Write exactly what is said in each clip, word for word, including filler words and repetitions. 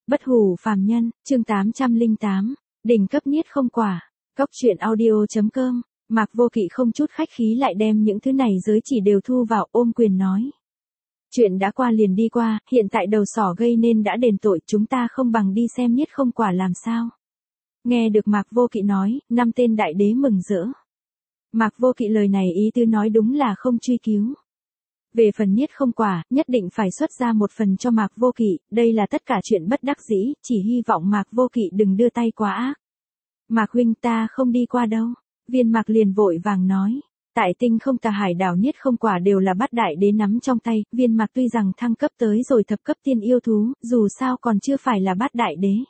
Bất hủ phàm nhân, chương tám trăm lẻ tám, đỉnh cấp niết không quả. Cốc truyện audio chấm com. Mạc Vô Kỵ không chút khách khí lại đem những thứ này giới chỉ đều thu vào, ôm quyền nói. Chuyện đã qua liền đi qua, hiện tại đầu sỏ gây nên đã đền tội, chúng ta không bằng đi xem niết không quả làm sao. Nghe được Mạc Vô Kỵ nói, năm tên đại đế mừng rỡ. Mạc Vô Kỵ lời này ý tứ nói đúng là không truy cứu. Về phần niết không quả, nhất định phải xuất ra một phần cho Mạc Vô Kỵ, đây là tất cả chuyện bất đắc dĩ, chỉ hy vọng Mạc Vô Kỵ đừng đưa tay quá ác. Mạc huynh, ta không đi qua đâu. Viên Mạc liền vội vàng nói. Tại tinh không tà hải đảo niết không quả đều là bát đại đế nắm trong tay, Viên Mạc tuy rằng thăng cấp tới rồi thập cấp tiên yêu thú, dù sao còn chưa phải là bát đại đế.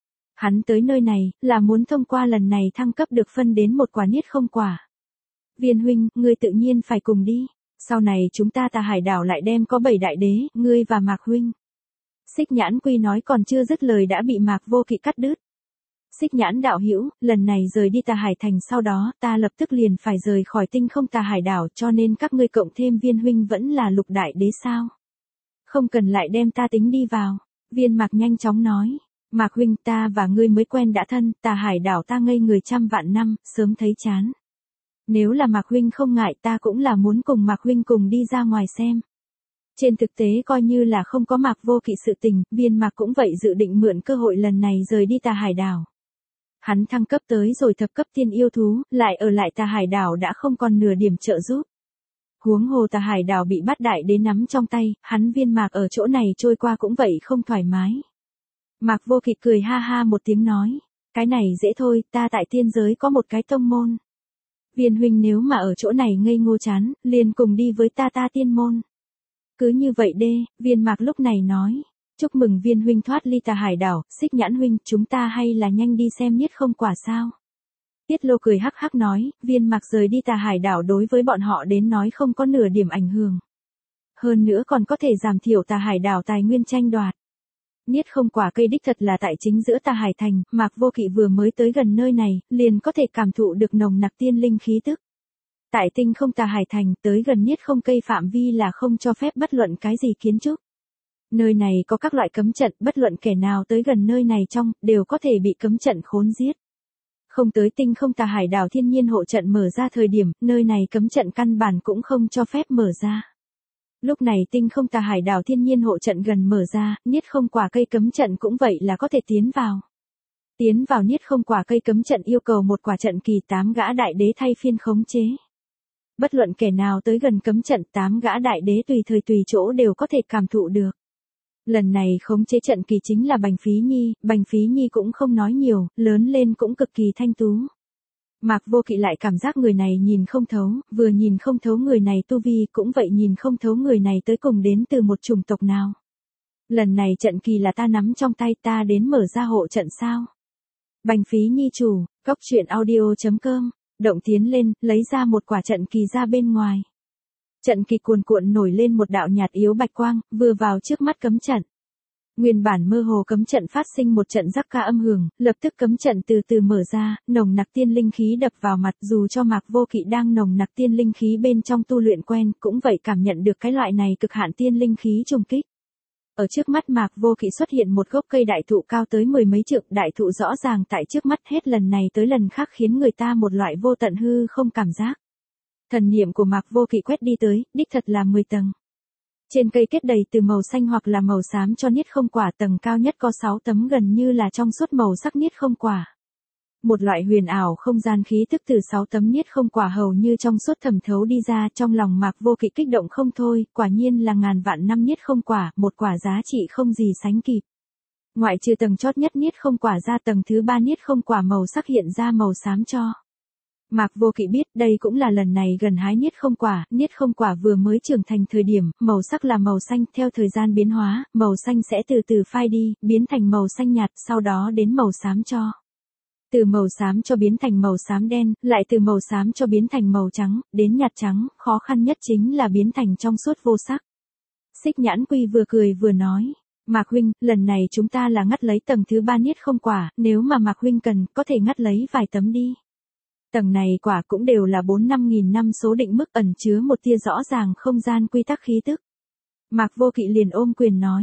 Hắn tới nơi này, là muốn thông qua lần này thăng cấp được phân đến một quả niết không quả. Viên huynh, ngươi tự nhiên phải cùng đi. Sau này chúng ta tà hải đảo lại đem có bảy đại đế, ngươi và Mạc huynh. Xích Nhãn Quy nói còn chưa dứt lời đã bị Mạc Vô Kỵ cắt đứt. Xích Nhãn đạo hữu, lần này rời đi tà hải thành sau đó, ta lập tức liền phải rời khỏi tinh không tà hải đảo, cho nên các ngươi cộng thêm Viên huynh vẫn là lục đại đế sao? Không cần lại đem ta tính đi vào. Viên Mạc nhanh chóng nói. Mạc huynh, ta và ngươi mới quen đã thân, tà hải đảo ta ngây người trăm vạn năm, sớm thấy chán. Nếu là Mạc huynh không ngại, ta cũng là muốn cùng Mạc huynh cùng đi ra ngoài xem. Trên thực tế coi như là không có Mạc Vô Kỵ sự tình, Viên Mạc cũng vậy dự định mượn cơ hội lần này rời đi tà hải đảo. Hắn thăng cấp tới rồi thập cấp tiên yêu thú, lại ở lại tà hải đảo đã không còn nửa điểm trợ giúp. Huống hồ tà hải đảo bị bát đại đế nắm trong tay, hắn Viên Mạc ở chỗ này trôi qua cũng vậy không thoải mái. Mạc Vô Kỵ cười ha ha một tiếng nói, cái này dễ thôi, ta tại tiên giới có một cái tông môn. Viên huynh nếu mà ở chỗ này ngây ngô chán, liền cùng đi với ta ta tiên môn. Cứ như vậy đê, Viên Mạc lúc này nói. Chúc mừng Viên huynh thoát ly tà hải đảo, Xích Nhãn huynh, chúng ta hay là nhanh đi xem niết không quả sao. Tiết Lô cười hắc hắc nói, Viên Mạc rời đi tà hải đảo đối với bọn họ đến nói không có nửa điểm ảnh hưởng. Hơn nữa còn có thể giảm thiểu tà hải đảo tài nguyên tranh đoạt. Niết không quả cây đích thật là tại chính giữa tà hải thành, Mạc Vô Kỵ vừa mới tới gần nơi này, liền có thể cảm thụ được nồng nặc tiên linh khí tức. Tại tinh không tà hải thành, tới gần niết không cây phạm vi là không cho phép bất luận cái gì kiến trúc. Nơi này có các loại cấm trận, bất luận kẻ nào tới gần nơi này trong, đều có thể bị cấm trận khốn giết. Không tới tinh không tà hải đảo thiên nhiên hộ trận mở ra thời điểm, nơi này cấm trận căn bản cũng không cho phép mở ra. Lúc này tinh không tà hải đảo thiên nhiên hộ trận gần mở ra, niết không quả cây cấm trận cũng vậy là có thể tiến vào. Tiến vào niết không quả cây cấm trận yêu cầu một quả trận kỳ tám gã đại đế thay phiên khống chế. Bất luận kẻ nào tới gần cấm trận tám gã đại đế tùy thời tùy chỗ đều có thể cảm thụ được. Lần này khống chế trận kỳ chính là Bành Phí Nhi, Bành Phí Nhi cũng không nói nhiều, lớn lên cũng cực kỳ thanh tú. Mạc Vô Kỵ lại cảm giác người này nhìn không thấu, vừa nhìn không thấu người này tu vi cũng vậy nhìn không thấu người này tới cùng đến từ một chủng tộc nào. Lần này trận kỳ là ta nắm trong tay, ta đến mở ra hộ trận sao. Bành Phí Nhi chủ, cốc truyện audio chấm com, động tiến lên, lấy ra một quả trận kỳ ra bên ngoài. Trận kỳ cuồn cuộn nổi lên một đạo nhạt yếu bạch quang, vừa vào trước mắt cấm trận. Nguyên bản mơ hồ cấm trận phát sinh một trận rắc ca âm hưởng, lập tức cấm trận từ từ mở ra, nồng nặc tiên linh khí đập vào mặt, dù cho Mạc Vô Kỵ đang nồng nặc tiên linh khí bên trong tu luyện quen, cũng vậy cảm nhận được cái loại này cực hạn tiên linh khí trùng kích. Ở trước mắt Mạc Vô Kỵ xuất hiện một gốc cây đại thụ cao tới mười mấy trượng, đại thụ rõ ràng tại trước mắt hết lần này tới lần khác khiến người ta một loại vô tận hư không cảm giác. Thần niệm của Mạc Vô Kỵ quét đi tới, đích thật là mười tầng. Trên cây kết đầy từ màu xanh hoặc là màu xám cho niết không quả, tầng cao nhất có sáu tấm gần như là trong suốt màu sắc niết không quả. Một loại huyền ảo không gian khí tức từ sáu tấm niết không quả hầu như trong suốt thẩm thấu đi ra, trong lòng Mạc Vô Kỵ kích động không thôi, quả nhiên là ngàn vạn năm niết không quả, một quả giá trị không gì sánh kịp. Ngoại trừ tầng chót nhất niết không quả ra, tầng thứ ba niết không quả màu sắc hiện ra màu xám cho. Mạc Vô Kỵ biết đây cũng là lần này gần hái niết không quả, niết không quả vừa mới trưởng thành thời điểm, màu sắc là màu xanh, theo thời gian biến hóa, màu xanh sẽ từ từ phai đi, biến thành màu xanh nhạt, sau đó đến màu xám cho. Từ màu xám cho biến thành màu xám đen, lại từ màu xám cho biến thành màu trắng, đến nhạt trắng, khó khăn nhất chính là biến thành trong suốt vô sắc. Xích Nhãn Quy vừa cười vừa nói. Mạc huynh, lần này chúng ta là ngắt lấy tầng thứ ba niết không quả, nếu mà Mạc huynh cần, có thể ngắt lấy vài tấm đi. Tầng này quả cũng đều là bốn năm nghìn năm số định mức, ẩn chứa một tia rõ ràng không gian quy tắc khí tức. Mạc Vô Kỵ liền ôm quyền nói,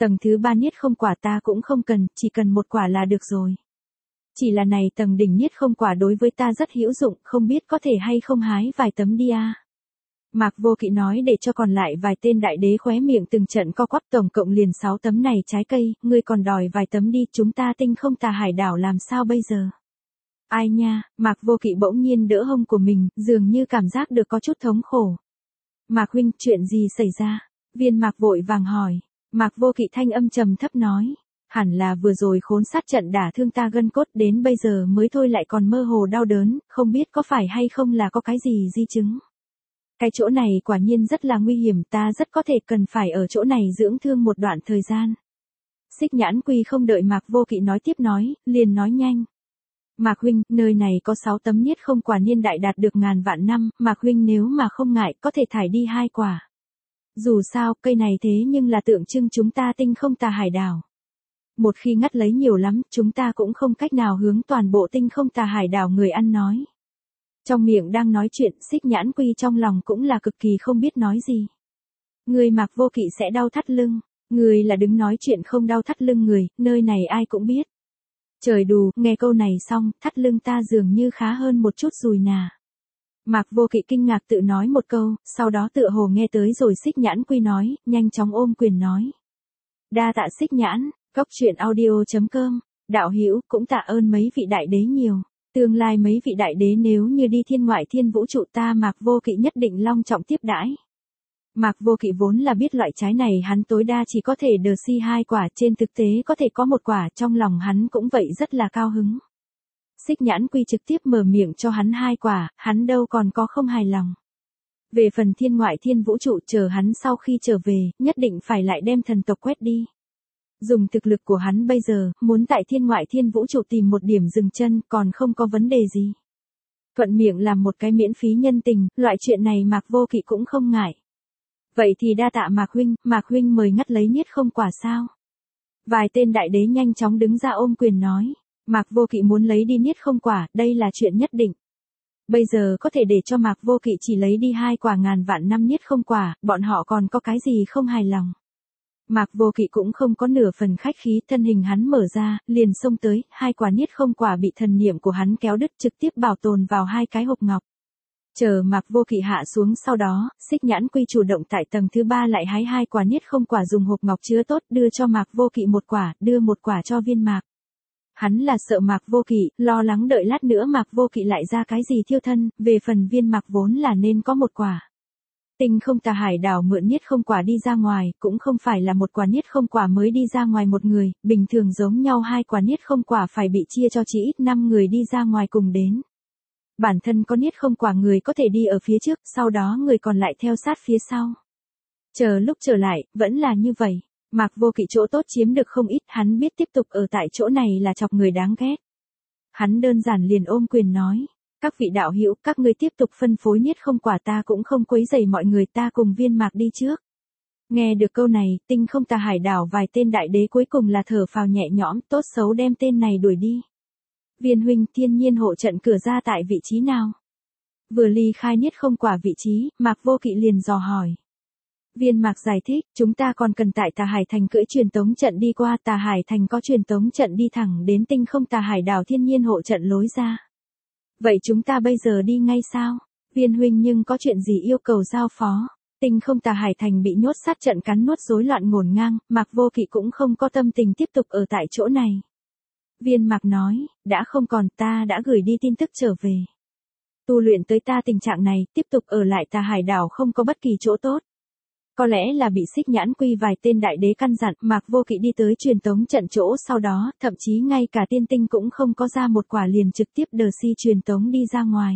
Tầng thứ ba niết không quả ta cũng không cần, chỉ cần một quả là được rồi. Chỉ là này tầng đỉnh niết không quả đối với ta rất hữu dụng, không biết có thể hay không hái vài tấm đi a. Mạc Vô Kỵ nói để cho còn lại vài tên đại đế khóe miệng từng trận co quắp, tổng cộng liền sáu tấm này trái cây, ngươi còn đòi vài tấm đi, chúng ta tinh không tà hải đảo làm sao bây giờ? Ai nha, Mạc Vô Kỵ bỗng nhiên đỡ hông của mình, dường như cảm giác được có chút thống khổ. Mạc huynh, chuyện gì xảy ra? Viên Mạc vội vàng hỏi. Mạc Vô Kỵ thanh âm trầm thấp nói. Hẳn là vừa rồi khốn sát trận đả thương ta gân cốt, đến bây giờ mới thôi lại còn mơ hồ đau đớn, không biết có phải hay không là có cái gì di chứng. Cái chỗ này quả nhiên rất là nguy hiểm, ta rất có thể cần phải ở chỗ này dưỡng thương một đoạn thời gian. Xích Nhãn Quy không đợi Mạc Vô Kỵ nói tiếp nói, liền nói nhanh. Mạc huynh, nơi này có sáu tấm niết không quả niên đại đạt được ngàn vạn năm, Mạc huynh nếu mà không ngại có thể thải đi hai quả. Dù sao, cây này thế nhưng là tượng trưng chúng ta tinh không tà hải đảo. Một khi ngắt lấy nhiều lắm, chúng ta cũng không cách nào hướng toàn bộ tinh không tà hải đảo người ăn nói. Trong miệng đang nói chuyện, Xích Nhãn Quy trong lòng cũng là cực kỳ không biết nói gì. Người Mạc Vô Kỵ sẽ đau thắt lưng, người là đứng nói chuyện không đau thắt lưng người, nơi này ai cũng biết. Trời đù, nghe câu này xong, thắt lưng ta dường như khá hơn một chút rồi nà. Mạc Vô Kỵ kinh ngạc tự nói một câu, sau đó tựa hồ nghe tới rồi Xích Nhãn Quy nói, nhanh chóng ôm quyền nói. Đa tạ Xích Nhãn, Cốc Truyện audio chấm com, đạo hữu cũng tạ ơn mấy vị đại đế nhiều. Tương lai mấy vị đại đế nếu như đi thiên ngoại thiên vũ trụ ta Mạc Vô Kỵ nhất định long trọng tiếp đãi. Mạc Vô Kỵ vốn là biết loại trái này hắn tối đa chỉ có thể đờ si hai quả, trên thực tế có thể có một quả, trong lòng hắn cũng vậy rất là cao hứng. Xích Nhãn Quy trực tiếp mở miệng cho hắn hai quả, hắn đâu còn có không hài lòng. Về phần thiên ngoại thiên vũ trụ, chờ hắn sau khi trở về, nhất định phải lại đem thần tộc quét đi. Dùng thực lực của hắn bây giờ, muốn tại thiên ngoại thiên vũ trụ tìm một điểm dừng chân, còn không có vấn đề gì. Thuận miệng làm một cái miễn phí nhân tình, loại chuyện này Mạc Vô Kỵ cũng không ngại. Vậy thì đa tạ Mạc huynh, Mạc huynh mời ngắt lấy niết không quả sao? Vài tên đại đế nhanh chóng đứng ra ôm quyền nói. Mạc Vô Kỵ muốn lấy đi niết không quả, đây là chuyện nhất định. Bây giờ có thể để cho Mạc Vô Kỵ chỉ lấy đi hai quả ngàn vạn năm niết không quả, bọn họ còn có cái gì không hài lòng. Mạc Vô Kỵ cũng không có nửa phần khách khí, thân hình hắn mở ra, liền xông tới, hai quả niết không quả bị thần niệm của hắn kéo đứt trực tiếp bảo tồn vào hai cái hộp ngọc. Chờ Mạc Vô Kỵ hạ xuống sau đó, Xích Nhãn Quy chủ động tại tầng thứ ba lại hái hai quả niết không quả dùng hộp ngọc chứa tốt đưa cho Mạc Vô Kỵ một quả, đưa một quả cho Viên Mạc. Hắn là sợ Mạc Vô Kỵ, lo lắng đợi lát nữa Mạc Vô Kỵ lại ra cái gì thiêu thân, về phần Viên Mạc vốn là nên có một quả. Tinh không tà hải đảo mượn niết không quả đi ra ngoài, cũng không phải là một quả niết không quả mới đi ra ngoài một người, bình thường giống nhau hai quả niết không quả phải bị chia cho chỉ ít năm người đi ra ngoài cùng đến. Bản thân có niết không quả người có thể đi ở phía trước, sau đó người còn lại theo sát phía sau. Chờ lúc trở lại, vẫn là như vậy. Mạc Vô Kỵ chỗ tốt chiếm được không ít, hắn biết tiếp tục ở tại chỗ này là chọc người đáng ghét. Hắn đơn giản liền ôm quyền nói. Các vị đạo hữu, các ngươi tiếp tục phân phối niết không quả, ta cũng không quấy rầy mọi người, ta cùng Viên Mạc đi trước. Nghe được câu này, tinh không tà hải đảo vài tên đại đế cuối cùng là thở phào nhẹ nhõm, tốt xấu đem tên này đuổi đi. Viên huynh, thiên nhiên hộ trận cửa ra tại vị trí nào? Vừa ly khai niết không quả vị trí, Mạc Vô Kỵ liền dò hỏi. Viên Mạc giải thích, chúng ta còn cần tại Tà Hải Thành cưỡi truyền tống trận đi qua, Tà Hải Thành có truyền tống trận đi thẳng đến tinh không tà hải đảo thiên nhiên hộ trận lối ra. Vậy chúng ta bây giờ đi ngay sao? Viên huynh nhưng có chuyện gì yêu cầu giao phó? Tinh không tà hải thành bị nhốt sát trận cắn nuốt rối loạn ngổn ngang, Mạc Vô Kỵ cũng không có tâm tình tiếp tục ở tại chỗ này. Viên Mạc nói, đã không còn, ta đã gửi đi tin tức trở về. Tu luyện tới ta tình trạng này, tiếp tục ở lại Tà Hải đảo không có bất kỳ chỗ tốt. Có lẽ là bị Xích Nhãn Quy vài tên đại đế căn dặn, Mạc Vô Kỵ đi tới truyền tống trận chỗ sau đó, thậm chí ngay cả tiên tinh cũng không có ra một quả liền trực tiếp đờ si truyền tống đi ra ngoài.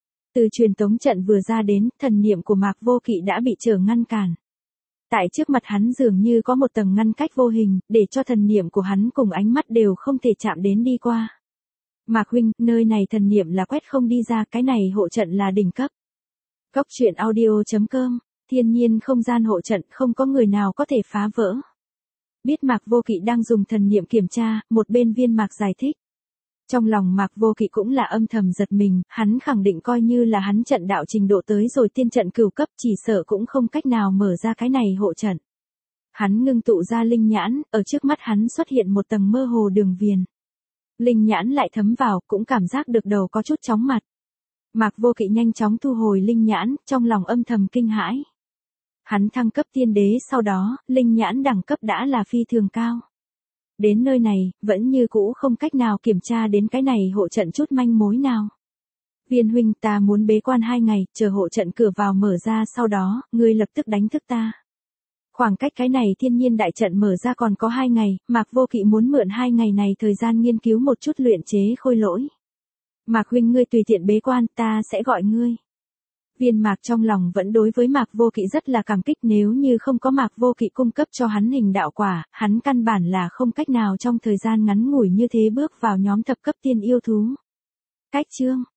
Từ truyền tống trận vừa ra đến, thần niệm của Mạc Vô Kỵ đã bị trở ngăn cản. Tại trước mặt hắn dường như có một tầng ngăn cách vô hình, để cho thần niệm của hắn cùng ánh mắt đều không thể chạm đến đi qua. Mạc huynh, nơi này thần niệm là quét không đi ra, cái này hộ trận là đỉnh cấp. Cốc Truyện audio chấm com, thiên nhiên không gian hộ trận không có người nào có thể phá vỡ. Biết Mạc Vô Kỵ đang dùng thần niệm kiểm tra, một bên Viên Mạc giải thích. Trong lòng Mạc Vô Kỵ cũng là âm thầm giật mình, hắn khẳng định coi như là hắn trận đạo trình độ tới rồi tiên trận cửu cấp, chỉ sợ cũng không cách nào mở ra cái này hộ trận. Hắn ngưng tụ ra linh nhãn, ở trước mắt hắn xuất hiện một tầng mơ hồ đường viền. Linh nhãn lại thấm vào, cũng cảm giác được đầu có chút chóng mặt. Mạc Vô Kỵ nhanh chóng thu hồi linh nhãn, trong lòng âm thầm kinh hãi. Hắn thăng cấp tiên đế sau đó, linh nhãn đẳng cấp đã là phi thường cao. Đến nơi này, vẫn như cũ không cách nào kiểm tra đến cái này hộ trận chút manh mối nào. Viên huynh, ta muốn bế quan hai ngày, chờ hộ trận cửa vào mở ra sau đó, ngươi lập tức đánh thức ta. Khoảng cách cái này thiên nhiên đại trận mở ra còn có hai ngày, Mạc Vô Kỵ muốn mượn hai ngày này thời gian nghiên cứu một chút luyện chế khôi lỗi. Mạc huynh ngươi tùy tiện bế quan, ta sẽ gọi ngươi. Viên Mạc trong lòng vẫn đối với Mạc Vô Kỵ rất là cảm kích, nếu như không có Mạc Vô Kỵ cung cấp cho hắn hình đạo quả, hắn căn bản là không cách nào trong thời gian ngắn ngủi như thế bước vào nhóm thập cấp tiên yêu thú. Cách chương